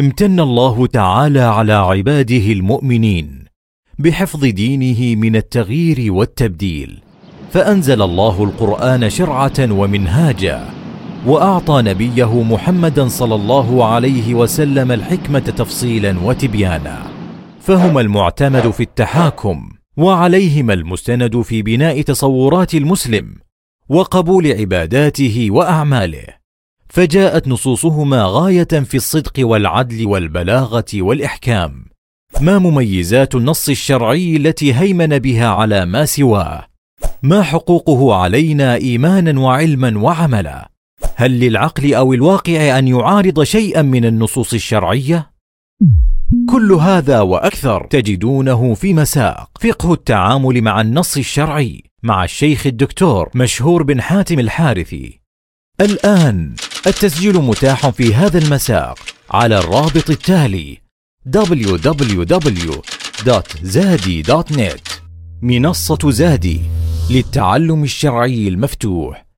امتن الله تعالى على عباده المؤمنين بحفظ دينه من التغيير والتبديل، فأنزل الله القرآن شرعة ومنهاجا، وأعطى نبيه محمدا صلى الله عليه وسلم الحكمة تفصيلا وتبيانا، فهما المعتمد في التحاكم، وعليهما المستند في بناء تصورات المسلم وقبول عباداته وأعماله، فجاءت نصوصهما غاية في الصدق والعدل والبلاغة والإحكام. ما مميزات النص الشرعي التي هيمن بها على ما سواه؟ ما حقوقه علينا إيمانا وعلما وعملا؟ هل للعقل أو الواقع أن يعارض شيئا من النصوص الشرعية؟ كل هذا وأكثر تجدونه في مساق فقه التعامل مع النص الشرعي مع الشيخ الدكتور مشهور بن حاتم الحارثي. الآن التسجيل متاح في هذا المساق على الرابط التالي: www.zadi.net. منصة زادي للتعلم الشرعي المفتوح.